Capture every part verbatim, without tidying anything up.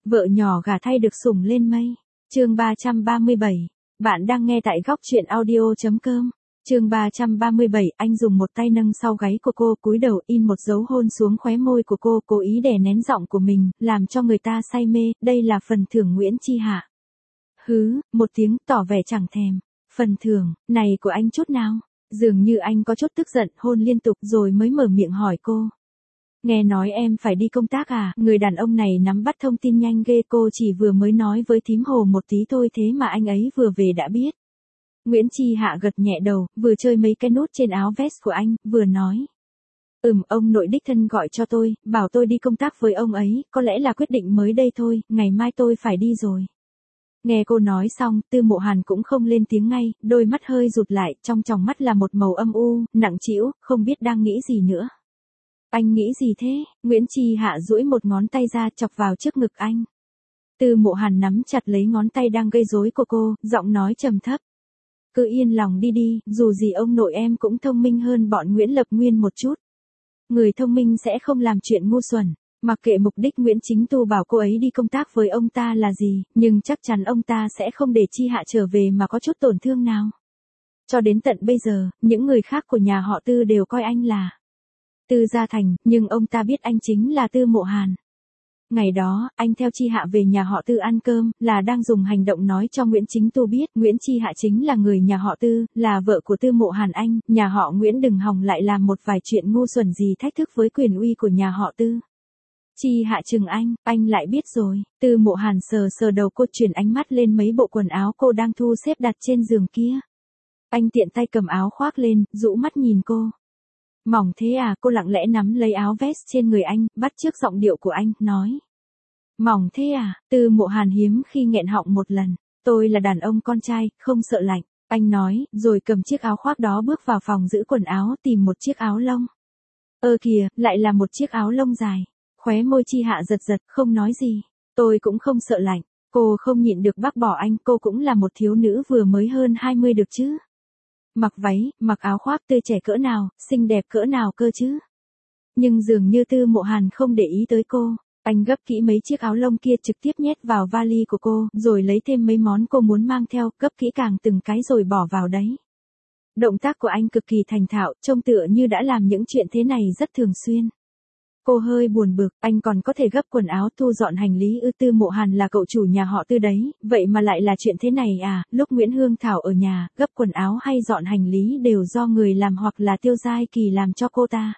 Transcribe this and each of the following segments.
Vợ nhỏ gả thay được sủng lên mây. Chương ba trăm ba mươi bảy. Bạn đang nghe tại góc truyện audio chấm com. Chương ba trăm ba mươi bảy, anh dùng một tay nâng sau gáy của cô, cúi đầu in một dấu hôn xuống khóe môi của cô, cố ý đè nén giọng của mình, làm cho người ta say mê, đây là phần thưởng Nguyễn Chi Hạ. Hứ, một tiếng tỏ vẻ chẳng thèm. Phần thưởng, này của anh chút nào? Dường như anh có chút tức giận, hôn liên tục rồi mới mở miệng hỏi cô. Nghe nói em phải đi công tác à, người đàn ông này nắm bắt thông tin nhanh ghê, cô chỉ vừa mới nói với thím Hồ một tí thôi thế mà anh ấy vừa về đã biết. Nguyễn Chi Hạ gật nhẹ đầu, vừa chơi mấy cái nút trên áo vest của anh, vừa nói. Ừm, ông nội đích thân gọi cho tôi, bảo tôi đi công tác với ông ấy, có lẽ là quyết định mới đây thôi, ngày mai tôi phải đi rồi. Nghe cô nói xong, Tư Mộ Hàn cũng không lên tiếng ngay, đôi mắt hơi rụt lại, trong tròng mắt là một màu âm u, nặng trĩu, không biết đang nghĩ gì nữa. Anh nghĩ gì thế? Nguyễn Chi Hạ duỗi một ngón tay ra chọc vào trước ngực anh. Tư Mộ Hàn nắm chặt lấy ngón tay đang gây rối của cô, giọng nói trầm thấp. Cứ yên lòng đi đi, dù gì ông nội em cũng thông minh hơn bọn Nguyễn Lập Nguyên một chút. Người thông minh sẽ không làm chuyện ngu xuẩn. Mặc kệ mục đích Nguyễn Chính Tu bảo cô ấy đi công tác với ông ta là gì, nhưng chắc chắn ông ta sẽ không để Chi Hạ trở về mà có chút tổn thương nào. Cho đến tận bây giờ, những người khác của nhà họ Tư đều coi anh là Tư Gia Thành, nhưng ông ta biết anh chính là Tư Mộ Hàn. Ngày đó, anh theo Chi Hạ về nhà họ Tư ăn cơm, là đang dùng hành động nói cho Nguyễn Chính Tu biết Nguyễn Chi Hạ chính là người nhà họ Tư, là vợ của Tư Mộ Hàn anh, nhà họ Nguyễn đừng hòng lại làm một vài chuyện ngu xuẩn gì thách thức với quyền uy của nhà họ Tư. Chi Hạ chừng anh, anh lại biết rồi. Tư Mộ Hàn sờ sờ đầu cô, chuyển ánh mắt lên mấy bộ quần áo cô đang thu xếp đặt trên giường kia. Anh tiện tay cầm áo khoác lên, rũ mắt nhìn cô. Mỏng thế à, cô lặng lẽ nắm lấy áo vest trên người anh, bắt chước giọng điệu của anh, nói. Mỏng thế à, Tư Mộ Hàn hiếm khi nghẹn họng một lần. Tôi là đàn ông con trai, không sợ lạnh. Anh nói, rồi cầm chiếc áo khoác đó bước vào phòng giữ quần áo tìm một chiếc áo lông. Ơ kìa, lại là một chiếc áo lông dài. Khóe môi Chi Hạ giật giật, không nói gì. Tôi cũng không sợ lạnh. Cô không nhịn được bác bỏ anh, cô cũng là một thiếu nữ vừa mới hơn hai mươi được chứ. Mặc váy, mặc áo khoác tươi trẻ cỡ nào, xinh đẹp cỡ nào cơ chứ. Nhưng dường như Tư Mộ Hàn không để ý tới cô. Anh gấp kỹ mấy chiếc áo lông kia trực tiếp nhét vào vali của cô, rồi lấy thêm mấy món cô muốn mang theo, gấp kỹ càng từng cái rồi bỏ vào đấy. Động tác của anh cực kỳ thành thạo, trông tựa như đã làm những chuyện thế này rất thường xuyên. Cô hơi buồn bực, anh còn có thể gấp quần áo, thu dọn hành lý ư? Tư Mộ Hàn là cậu chủ nhà họ Tư đấy, vậy mà lại là chuyện thế này à? Lúc Nguyễn Hương Thảo ở nhà, gấp quần áo hay dọn hành lý đều do người làm hoặc là Tiêu Giai Kỳ làm cho cô ta.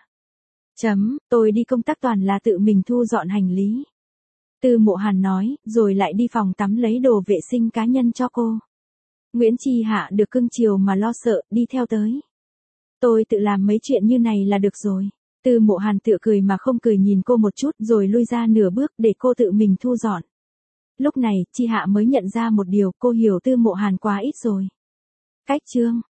Chấm, tôi đi công tác toàn là tự mình thu dọn hành lý. Tư Mộ Hàn nói, rồi lại đi phòng tắm lấy đồ vệ sinh cá nhân cho cô. Nguyễn Chi Hạ được cưng chiều mà lo sợ, đi theo tới. Tôi tự làm mấy chuyện như này là được rồi. Tư Mộ Hàn tựa cười mà không cười nhìn cô một chút rồi lui ra nửa bước để cô tự mình thu dọn. Lúc này, Chi Hạ mới nhận ra một điều, cô hiểu Tư Mộ Hàn quá ít rồi. Cách chương.